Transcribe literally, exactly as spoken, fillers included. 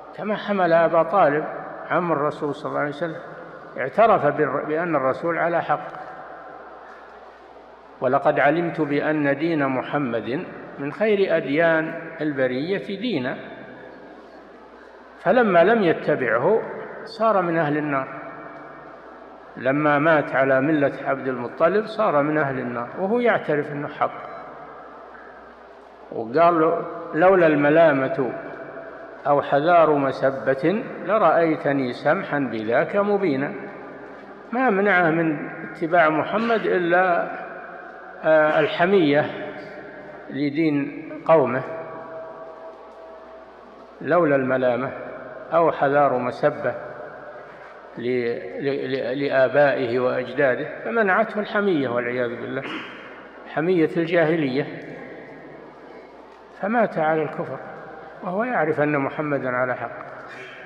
كما حمل أبا طالب عم الرسول صلى الله عليه وسلم، اعترف بأن الرسول على حق: ولقد علمت بأن دين محمد من خير أديان البرية دينا. فلما لم يتبعه صار من أهل النار، لما مات على ملة عبد المطلب صار من أهل النار وهو يعترف أنه حق. وقال: لولا الملامة أو حذار مسبة لرأيتني سمحا بذاك مبينا. ما منعه من اتباع محمد إلا الحمية لدين قومه، لولا الملامة أو حذار مسبة لآبائه وأجداده، فمنعته الحمية والعياذ بالله، حمية الجاهلية، فمات على الكفر وهو يعرف أن محمدا على حق.